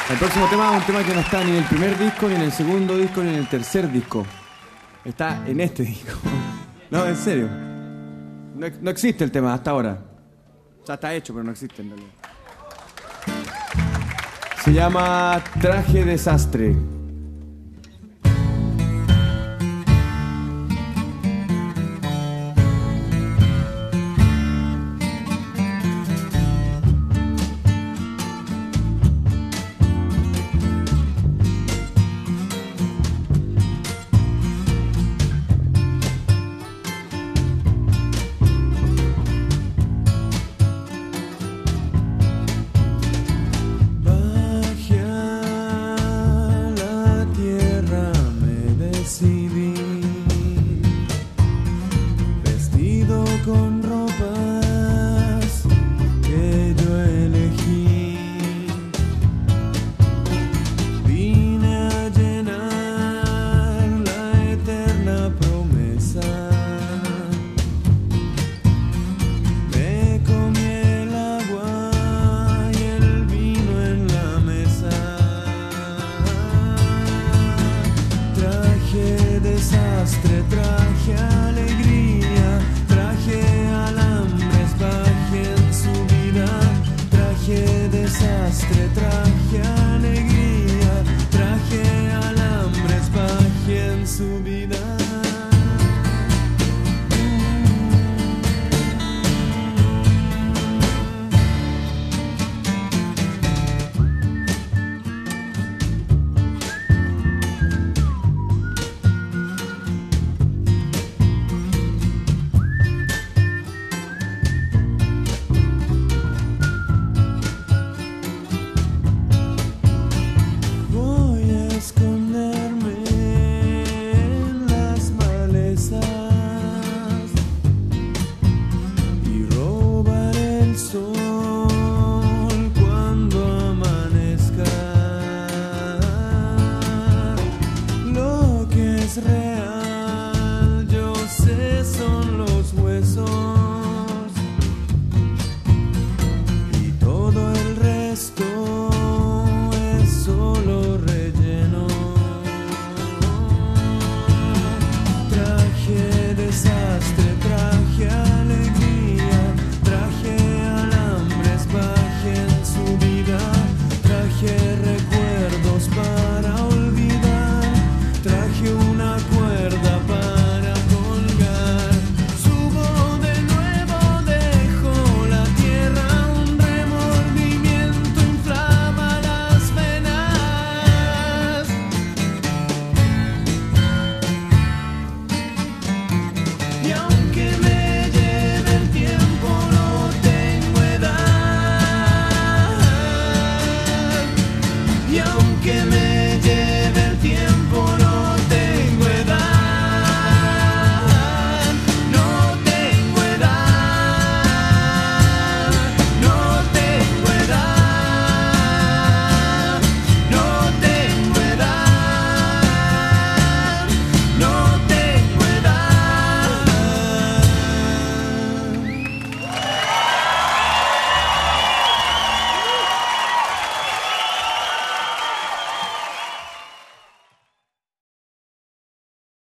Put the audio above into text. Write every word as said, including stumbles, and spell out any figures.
El próximo tema es un tema que no está ni en el primer disco, ni en el segundo disco, ni en el tercer disco. Está en este disco. No, en serio. No, no existe el tema hasta ahora. O sea, está hecho, pero no existe en realidad. Se llama Traje Desastre.